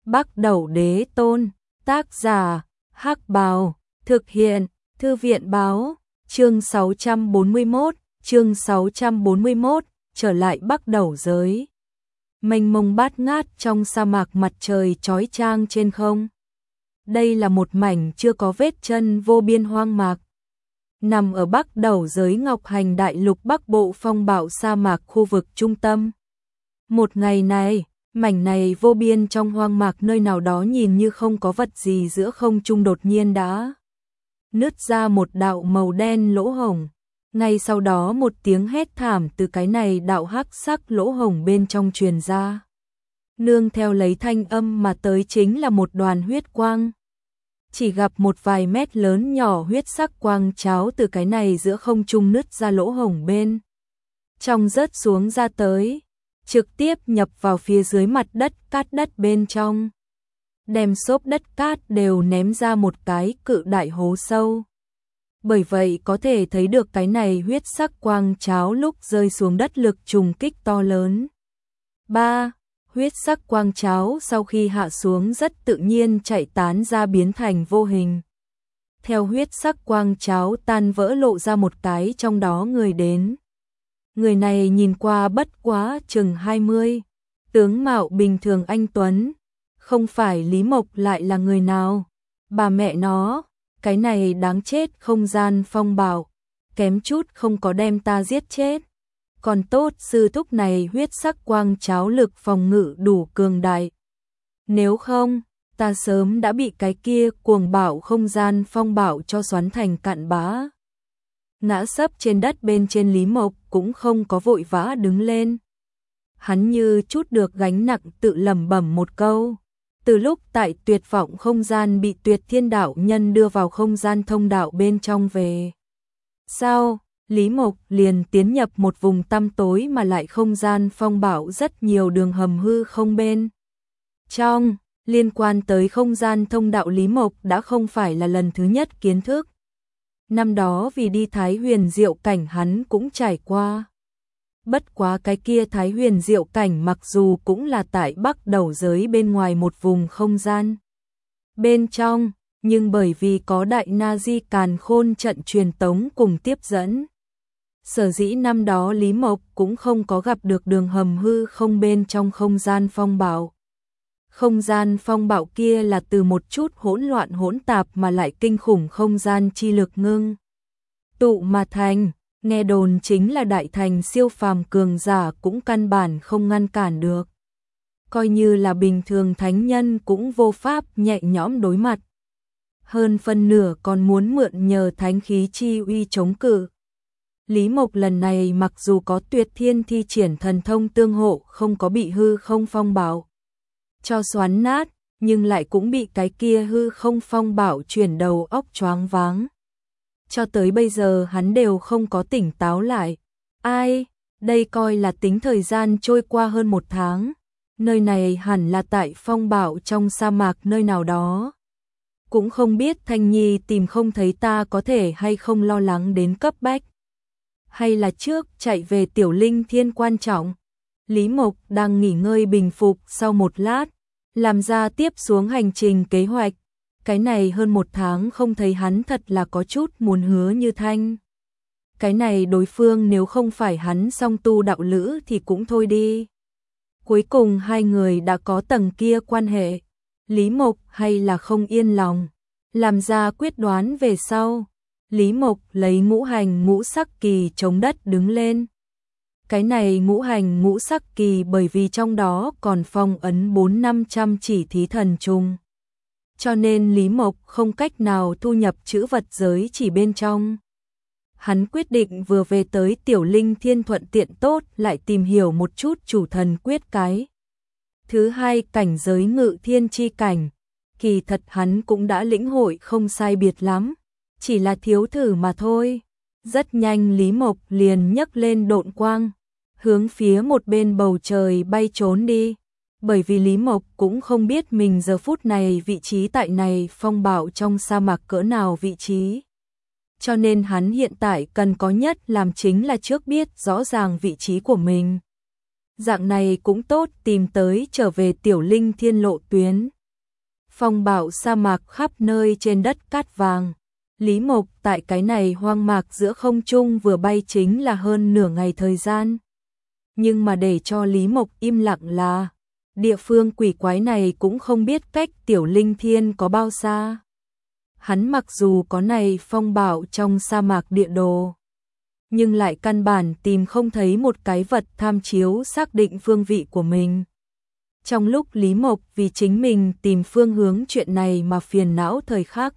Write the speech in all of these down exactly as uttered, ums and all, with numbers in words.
Bắc Đẩu Đế Tôn, tác giả, Hắc Bào, thực hiện, Thư viện báo, chương sáu trăm bốn mươi mốt, chương sáu trăm bốn mươi mốt, trở lại Bắc Đẩu giới. Mênh mông bát ngát trong sa mạc, mặt trời chói chang trên không. Đây là một mảnh chưa có vết chân vô biên hoang mạc. Nằm ở Bắc Đẩu giới Ngọc Hành Đại Lục Bắc Bộ phong bạo sa mạc khu vực trung tâm. Một ngày này, mảnh này vô biên trong hoang mạc nơi nào đó nhìn như không có vật gì giữa không trung đột nhiên đã nứt ra một đạo màu đen lỗ hổng. Ngay sau đó một tiếng hét thảm từ cái này đạo hắc sắc lỗ hổng bên trong truyền ra. Nương theo lấy thanh âm mà tới chính là một đoàn huyết quang. Chỉ gặp một vài mét lớn nhỏ huyết sắc quang cháo từ cái này giữa không trung nứt ra lỗ hổng bên trong rớt xuống ra tới, trực tiếp nhập vào phía dưới mặt đất cát đất bên trong, đem xốp đất cát đều ném ra một cái cự đại hố sâu. Bởi vậy có thể thấy được cái này huyết sắc quang cháo lúc rơi xuống đất lực trùng kích to lớn. ba. Huyết sắc quang cháo sau khi hạ xuống rất tự nhiên chạy tán ra biến thành vô hình. Theo huyết sắc quang cháo tan vỡ lộ ra một cái trong đó người đến. Người này nhìn qua bất quá chừng hai mươi, tướng mạo bình thường anh tuấn, không phải Lý Mộc lại là người nào? Bà mẹ nó, cái này đáng chết, không gian phong bạo, kém chút không có đem ta giết chết. Còn tốt sư thúc này huyết sắc quang cháo lực phòng ngự đủ cường đại. Nếu không, ta sớm đã bị cái kia cuồng bạo không gian phong bạo cho xoắn thành cặn bã. Ngã sấp trên đất bên trên, Lý Mộc cũng không có vội vã đứng lên. Hắn như chút được gánh nặng tự lẩm bẩm một câu. Từ lúc tại tuyệt vọng không gian bị Tuyệt Thiên đạo nhân đưa vào không gian thông đạo bên trong về sau, Lý Mộc liền tiến nhập một vùng tăm tối mà lại không gian phong bạo rất nhiều đường hầm hư không bên trong. Liên quan tới không gian thông đạo, Lý Mộc đã không phải là lần thứ nhất kiến thức. Năm đó vì đi Thái Huyền Diệu Cảnh hắn cũng trải qua. Bất quá cái kia Thái Huyền Diệu Cảnh mặc dù cũng là tại Bắc Đẩu giới bên ngoài một vùng không gian bên trong, nhưng bởi vì có Đại Na Di Càn Khôn trận truyền tống cùng tiếp dẫn, sở dĩ năm đó Lý Mộc cũng không có gặp được đường hầm hư không bên trong không gian phong bạo. Không gian phong bạo kia là từ một chút hỗn loạn hỗn tạp mà lại kinh khủng không gian chi lực ngưng tụ mà thành, nghe đồn chính là đại thành siêu phàm cường giả cũng căn bản không ngăn cản được. Coi như là bình thường thánh nhân cũng vô pháp nhẹ nhõm đối mặt. Hơn phân nửa còn muốn mượn nhờ thánh khí chi uy chống cự. Lý Mộc lần này mặc dù có Tuyệt Thiên thi triển thần thông tương hộ, không có bị hư không phong bạo cho xoắn nát, nhưng lại cũng bị cái kia hư không phong bạo chuyển đầu óc choáng váng. Cho tới bây giờ hắn đều không có tỉnh táo lại. Ai, đây coi là tính thời gian trôi qua hơn một tháng. Nơi này hẳn là tại phong bạo trong sa mạc nơi nào đó. Cũng không biết Thanh Nhi tìm không thấy ta có thể hay không lo lắng đến cấp bách. Hay là trước chạy về Tiểu Linh Thiên quan trọng. Lý Mộc đang nghỉ ngơi bình phục sau một lát, làm ra tiếp xuống hành trình kế hoạch. Cái này hơn một tháng không thấy hắn thật là có chút muốn hứa Như Thanh. Cái này đối phương nếu không phải hắn song tu đạo lữ thì cũng thôi đi. Cuối cùng hai người đã có tầng kia quan hệ. Lý Mộc hay là không yên lòng. Làm ra quyết đoán về sau. Lý Mộc lấy ngũ hành ngũ sắc kỳ chống đất đứng lên. Cái này ngũ hành ngũ sắc kỳ bởi vì trong đó còn phong ấn bốn năm trăm chỉ thí thần trùng. Cho nên Lý Mộc không cách nào thu nhập chữ vật giới chỉ bên trong. Hắn quyết định vừa về tới Tiểu Linh Thiên thuận tiện tốt lại tìm hiểu một chút chủ thần quyết cái. Thứ hai cảnh giới ngự thiên chi cảnh, kỳ thật hắn cũng đã lĩnh hội không sai biệt lắm, chỉ là thiếu thử mà thôi. Rất nhanh Lý Mộc liền nhấc lên độn quang, hướng phía một bên bầu trời bay trốn đi. Bởi vì Lý Mộc cũng không biết mình giờ phút này vị trí tại này phong bạo trong sa mạc cỡ nào vị trí. Cho nên hắn hiện tại cần có nhất làm chính là trước biết rõ ràng vị trí của mình. Dạng này cũng tốt tìm tới trở về Tiểu Linh Thiên lộ tuyến. Phong bạo sa mạc khắp nơi trên đất cát vàng. Lý Mộc tại cái này hoang mạc giữa không trung vừa bay chính là hơn nửa ngày thời gian. Nhưng mà để cho Lý Mộc im lặng là, địa phương quỷ quái này cũng không biết cách Tiểu Linh Thiên có bao xa. Hắn mặc dù có này phong bạo trong sa mạc địa đồ, nhưng lại căn bản tìm không thấy một cái vật tham chiếu xác định phương vị của mình. Trong lúc Lý Mộc vì chính mình tìm phương hướng chuyện này mà phiền não thời khắc,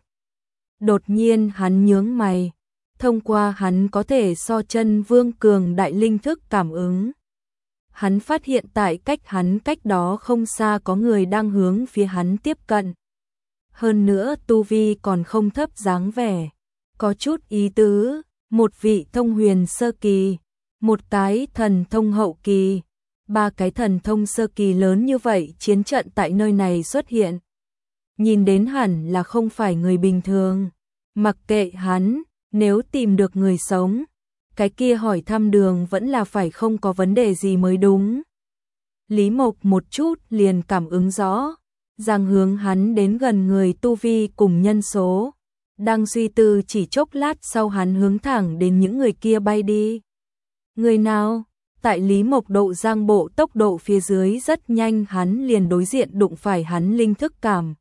đột nhiên hắn nhướng mày, thông qua hắn có thể so chân vương cường đại linh thức cảm ứng. Hắn phát hiện tại cách hắn cách đó không xa có người đang hướng phía hắn tiếp cận. Hơn nữa tu vi còn không thấp dáng vẻ, có chút ý tứ, một vị thông huyền sơ kỳ, một cái thần thông hậu kỳ, ba cái thần thông sơ kỳ lớn như vậy chiến trận tại nơi này xuất hiện. Nhìn đến hẳn là không phải người bình thường, mặc kệ hắn, nếu tìm được người sống, cái kia hỏi thăm đường vẫn là phải không có vấn đề gì mới đúng. Lý Mộc một chút liền cảm ứng rõ, rằng hướng hắn đến gần người tu vi cùng nhân số. Đang suy tư chỉ chốc lát sau hắn hướng thẳng đến những người kia bay đi. Người nào? Tại Lý Mộc độ giang bộ tốc độ phía dưới rất nhanh hắn liền đối diện đụng phải hắn linh thức cảm.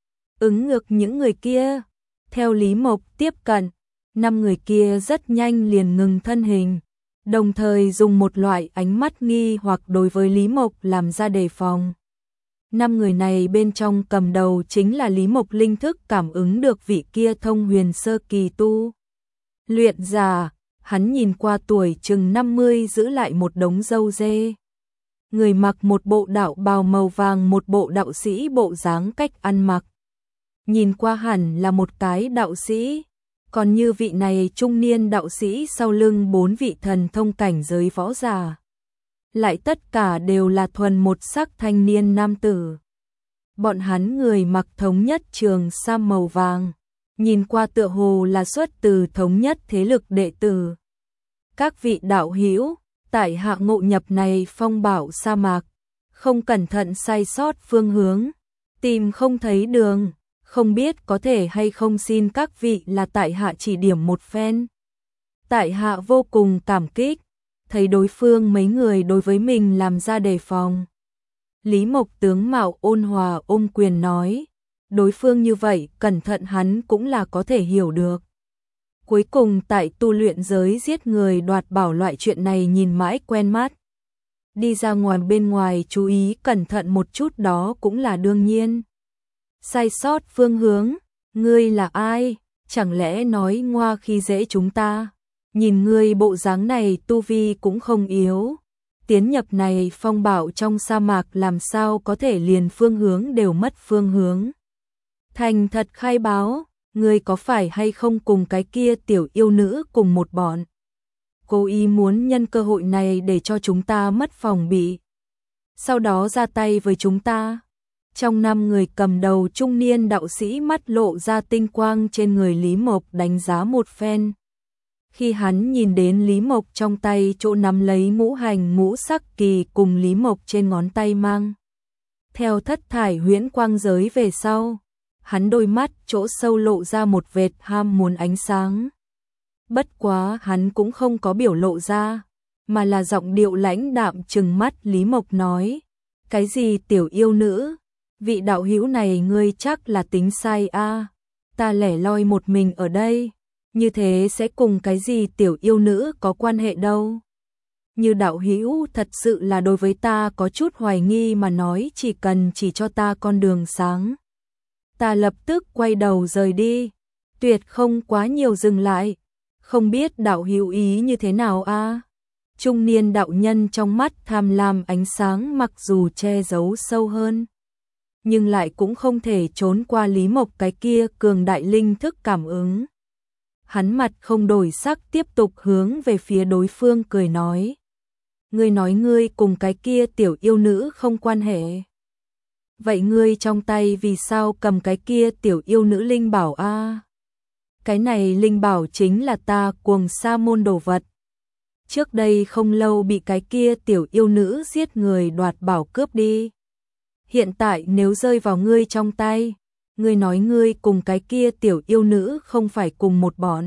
Ứng ngược những người kia. Theo Lý Mộc tiếp cận, năm người kia rất nhanh liền ngừng thân hình, đồng thời dùng một loại ánh mắt nghi hoặc đối với Lý Mộc làm ra đề phòng. Năm người này bên trong cầm đầu chính là Lý Mộc linh thức cảm ứng được vị kia thông huyền sơ kỳ tu. Luyện giả, hắn nhìn qua tuổi chừng năm mươi giữ lại một đống râu dê. Người mặc một bộ đạo bào màu vàng, một bộ đạo sĩ bộ dáng cách ăn mặc. Nhìn qua hẳn là một cái đạo sĩ, còn như vị này trung niên đạo sĩ sau lưng bốn vị thần thông cảnh giới võ giả. Lại tất cả đều là thuần một sắc thanh niên nam tử. Bọn hắn người mặc thống nhất trường sam màu vàng, nhìn qua tựa hồ là xuất từ thống nhất thế lực đệ tử. Các vị đạo hữu, tại hạ ngộ nhập này phong bạo sa mạc, không cẩn thận sai sót phương hướng, tìm không thấy đường, không biết có thể hay không xin các vị là tại hạ chỉ điểm một phen. Tại hạ vô cùng cảm kích, thấy đối phương mấy người đối với mình làm ra đề phòng. Lý Mộc tướng mạo ôn hòa ôm quyền nói, đối phương như vậy cẩn thận hắn cũng là có thể hiểu được. Cuối cùng tại tu luyện giới giết người đoạt bảo loại chuyện này nhìn mãi quen mắt. Đi ra ngoài bên ngoài chú ý cẩn thận một chút đó cũng là đương nhiên. Sai sót phương hướng, ngươi là ai? Chẳng lẽ nói ngoa khi dễ chúng ta? Nhìn ngươi bộ dáng này tu vi cũng không yếu. Tiến nhập này phong bạo trong sa mạc làm sao có thể liền phương hướng đều mất phương hướng. Thành thật khai báo, ngươi có phải hay không cùng cái kia tiểu yêu nữ cùng một bọn? Cô ý muốn nhân cơ hội này để cho chúng ta mất phòng bị, sau đó ra tay với chúng ta. Trong năm người cầm đầu trung niên đạo sĩ mắt lộ ra tinh quang trên người Lý Mộc đánh giá một phen. Khi hắn nhìn đến Lý Mộc trong tay chỗ nắm lấy ngũ hành ngũ sắc kỳ cùng Lý Mộc trên ngón tay mang theo thất thải huyễn quang giới về sau, hắn đôi mắt chỗ sâu lộ ra một vệt ham muốn ánh sáng. Bất quá hắn cũng không có biểu lộ ra, mà là giọng điệu lãnh đạm trừng mắt Lý Mộc nói, cái gì tiểu yêu nữ? Vị đạo hữu này ngươi chắc là tính sai a, à? Ta lẻ loi một mình ở đây, như thế sẽ cùng cái gì tiểu yêu nữ có quan hệ đâu. Như đạo hữu thật sự là đối với ta có chút hoài nghi mà nói, chỉ cần chỉ cho ta con đường sáng, ta lập tức quay đầu rời đi, tuyệt không quá nhiều dừng lại. Không biết đạo hữu ý như thế nào a? À? Trung niên đạo nhân trong mắt tham lam ánh sáng mặc dù che giấu sâu hơn, nhưng lại cũng không thể trốn qua Lý Mộc cái kia cường đại linh thức cảm ứng. Hắn mặt không đổi sắc tiếp tục hướng về phía đối phương cười nói, ngươi nói ngươi cùng cái kia tiểu yêu nữ không quan hệ. Vậy ngươi trong tay vì sao cầm cái kia tiểu yêu nữ linh bảo a? À? Cái này linh bảo chính là ta Cuồng Sa môn đồ vật. Trước đây không lâu bị cái kia tiểu yêu nữ giết người đoạt bảo cướp đi. Hiện tại nếu rơi vào ngươi trong tay, ngươi nói ngươi cùng cái kia tiểu yêu nữ không phải cùng một bọn.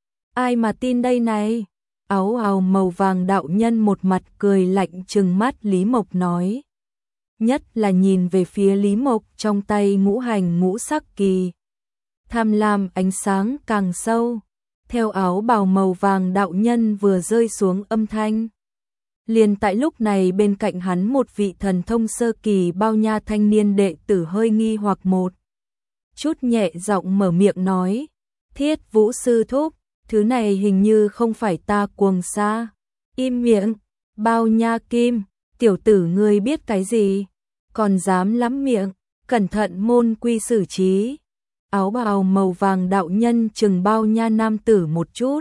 Ai mà tin đây này? Áo ào màu vàng đạo nhân một mặt cười lạnh trừng mắt Lý Mộc nói. Nhất là nhìn về phía Lý Mộc trong tay ngũ hành ngũ sắc kỳ. Tham lam ánh sáng càng sâu. Theo áo bào màu vàng đạo nhân vừa rơi xuống âm thanh. Liền tại lúc này bên cạnh hắn một vị thần thông sơ kỳ bao nha thanh niên đệ tử hơi nghi hoặc một chút nhẹ giọng mở miệng nói. Thiết Vũ sư thúc, thứ này hình như không phải ta cuồng sa. Im miệng, bao nha kim, tiểu tử ngươi biết cái gì? Còn dám lắm miệng, cẩn thận môn quy xử trí. Áo bào màu vàng đạo nhân chừng bao nha nam tử một chút.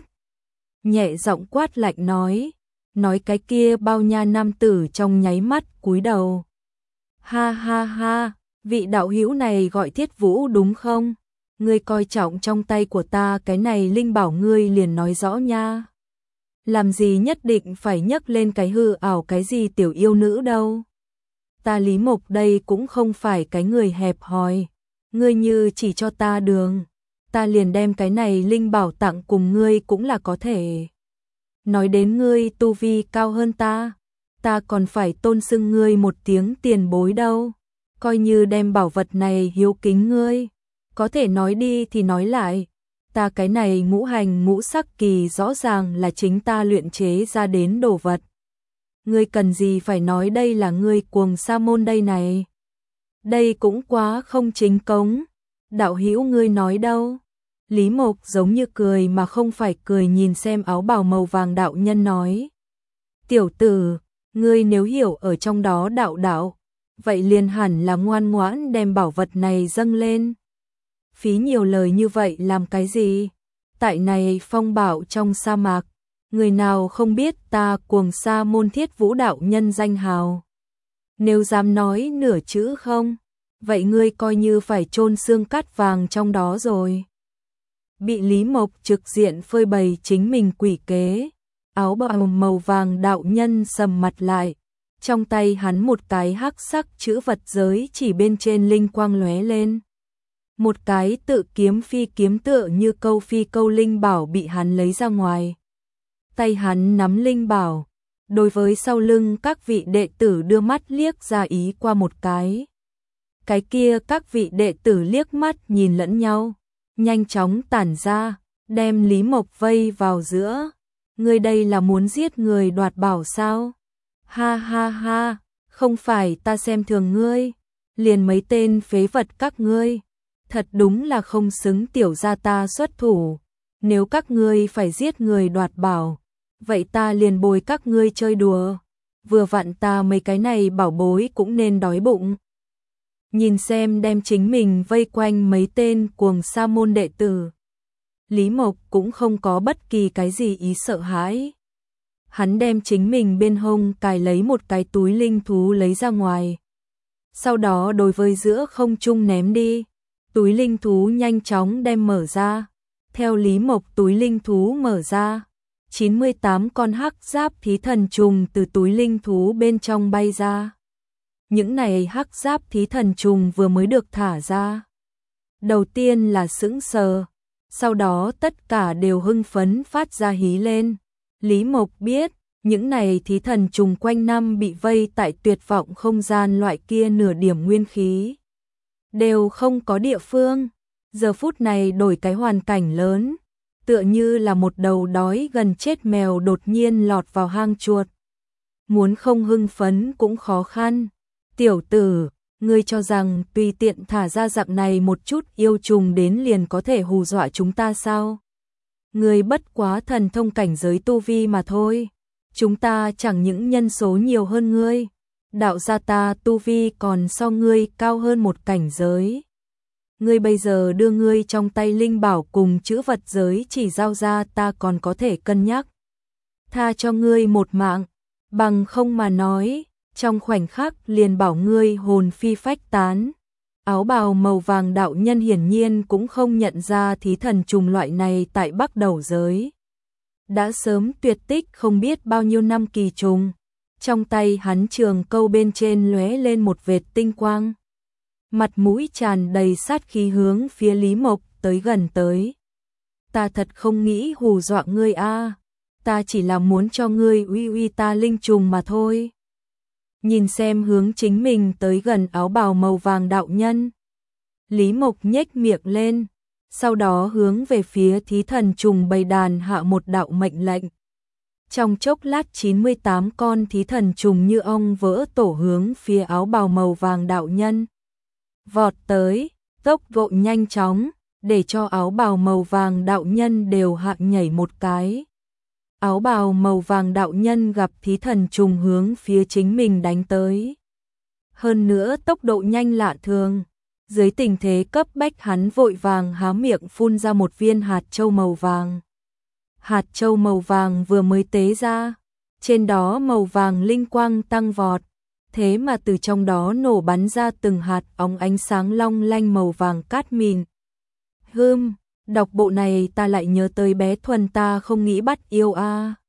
Nhẹ giọng quát lạnh nói. Nói cái kia bao nha nam tử trong nháy mắt cúi đầu. Ha ha ha, vị đạo hữu này gọi Thiết Vũ đúng không? Ngươi coi trọng trong tay của ta cái này linh bảo ngươi liền nói rõ nha. Làm gì nhất định phải nhấc lên cái hư ảo cái gì tiểu yêu nữ đâu. Ta Lý Mộc đây cũng không phải cái người hẹp hòi. Ngươi như chỉ cho ta đường, ta liền đem cái này linh bảo tặng cùng ngươi cũng là có thể. Nói đến ngươi tu vi cao hơn ta, ta còn phải tôn xưng ngươi một tiếng tiền bối đâu. Coi như đem bảo vật này hiếu kính ngươi. Có thể nói đi thì nói lại. Ta cái này ngũ hành ngũ sắc kỳ rõ ràng là chính ta luyện chế ra đến đồ vật. Ngươi cần gì phải nói đây là ngươi cuồng sa môn đây này. Đây cũng quá không chính cống. Đạo hữu ngươi nói đâu? Lý Mộc giống như cười mà không phải cười nhìn xem áo bào màu vàng đạo nhân nói. Tiểu tử, ngươi nếu hiểu ở trong đó đạo đạo, vậy liền hẳn là ngoan ngoãn đem bảo vật này dâng lên. Phí nhiều lời như vậy làm cái gì? Tại này phong bảo trong sa mạc, người nào không biết ta cuồng sa môn Thiết Vũ đạo nhân danh hào. Nếu dám nói nửa chữ không, vậy ngươi coi như phải chôn xương cát vàng trong đó rồi. Bị Lý Mộc trực diện phơi bày chính mình quỷ kế, áo bào màu vàng đạo nhân sầm mặt lại, trong tay hắn một cái hắc sắc chữ vật giới chỉ bên trên linh quang lóe lên. Một cái tự kiếm phi kiếm tựa như câu phi câu linh bảo bị hắn lấy ra ngoài. Tay hắn nắm linh bảo, đối với sau lưng các vị đệ tử đưa mắt liếc ra ý qua một cái. Cái kia các vị đệ tử liếc mắt nhìn lẫn nhau, nhanh chóng tản ra, đem Lý Mộc vây vào giữa. Ngươi đây là muốn giết người đoạt bảo sao? Ha ha ha, không phải ta xem thường ngươi, liền mấy tên phế vật các ngươi. Thật đúng là không xứng tiểu gia ta xuất thủ. Nếu các ngươi phải giết người đoạt bảo, vậy ta liền bồi các ngươi chơi đùa. Vừa vặn ta mấy cái này bảo bối cũng nên đói bụng. Nhìn xem đem chính mình vây quanh mấy tên cuồng sa môn đệ tử. Lý Mộc cũng không có bất kỳ cái gì ý sợ hãi. Hắn đem chính mình bên hông cài lấy một cái túi linh thú lấy ra ngoài. Sau đó đối với giữa không trung ném đi. Túi linh thú nhanh chóng đem mở ra. Theo Lý Mộc túi linh thú mở ra, chín mươi tám con hắc giáp thí thần trùng từ túi linh thú bên trong bay ra. Những này hắc giáp thí thần trùng vừa mới được thả ra. Đầu tiên là sững sờ, sau đó tất cả đều hưng phấn phát ra hí lên. Lý Mộc biết, những này thí thần trùng quanh năm bị vây tại tuyệt vọng không gian loại kia nửa điểm nguyên khí. Đều không có địa phương. Giờ phút này đổi cái hoàn cảnh lớn, tựa như là một đầu đói gần chết mèo đột nhiên lọt vào hang chuột. Muốn không hưng phấn cũng khó khăn. Tiểu tử, ngươi cho rằng tùy tiện thả ra dạng này một chút yêu trùng đến liền có thể hù dọa chúng ta sao? Ngươi bất quá thần thông cảnh giới tu vi mà thôi. Chúng ta chẳng những nhân số nhiều hơn ngươi, đạo gia ta tu vi còn so ngươi cao hơn một cảnh giới. Ngươi bây giờ đưa ngươi trong tay linh bảo cùng chữ vật giới chỉ giao ra ta còn có thể cân nhắc. Tha cho ngươi một mạng, bằng không mà nói, trong khoảnh khắc liền bảo ngươi hồn phi phách tán. Áo bào màu vàng đạo nhân hiển nhiên cũng không nhận ra thí thần trùng loại này tại Bắc Đầu giới. Đã sớm tuyệt tích không biết bao nhiêu năm kỳ trùng. Trong tay hắn trường câu bên trên lóe lên một vệt tinh quang. mặt mũi tràn đầy sát khí hướng phía Lý Mộc tới gần tới. Ta thật không nghĩ hù dọa ngươi a, ta chỉ là muốn cho ngươi uy uy ta linh trùng mà thôi. Nhìn xem hướng chính mình tới gần áo bào màu vàng đạo nhân, Lý Mộc nhếch miệng lên, sau đó hướng về phía thí thần trùng bầy đàn hạ một đạo mệnh lệnh. Trong chốc lát chín mươi tám con thí thần trùng như ong vỡ tổ hướng phía áo bào màu vàng đạo nhân vọt tới, tốc độ nhanh chóng, để cho áo bào màu vàng đạo nhân đều hạ nhảy một cái. Áo bào màu vàng đạo nhân gặp thí thần trùng hướng phía chính mình đánh tới. Hơn nữa tốc độ nhanh lạ thường, dưới tình thế cấp bách hắn vội vàng há miệng phun ra một viên hạt châu màu vàng. Hạt châu màu vàng vừa mới tế ra, trên đó màu vàng linh quang tăng vọt, thế mà từ trong đó nổ bắn ra từng hạt óng ánh sáng long lanh màu vàng cát mịn. Hừm, đọc bộ này ta lại nhớ tới bé Thuần ta không nghĩ bắt yêu a.